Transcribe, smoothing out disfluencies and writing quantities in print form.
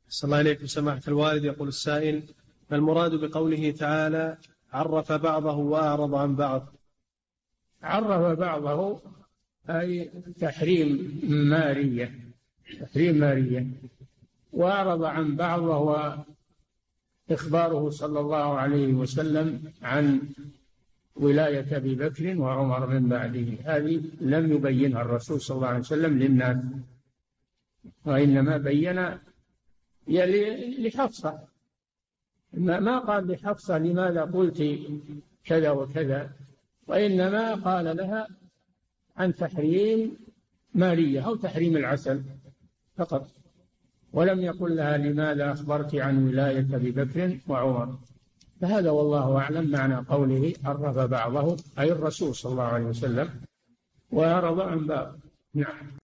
صلى الله عليكم سماحة الوالد. يقول السائل: ما المراد بقوله تعالى عرف بعضه وأعرض عن بعض؟ عرف بعضه أي تحريم مارية، وأعرض عن بعض وهو إخباره صلى الله عليه وسلم عن ولاية أبي بكر وعمر من بعده. هذه لم يبينها الرسول صلى الله عليه وسلم للناس، وإنما بين لحفصة. ما قال لحفصة لماذا قلت كذا وكذا، وإنما قال لها عن تحريم مارية أو تحريم العسل فقط، ولم يقل لها لماذا أخبرت عن ولاية أبي بكر وعمر. فهذا والله أعلم معنى قوله عرف بعضه، أي الرسول صلى الله عليه وسلم، وأعرض عن بعض. نعم.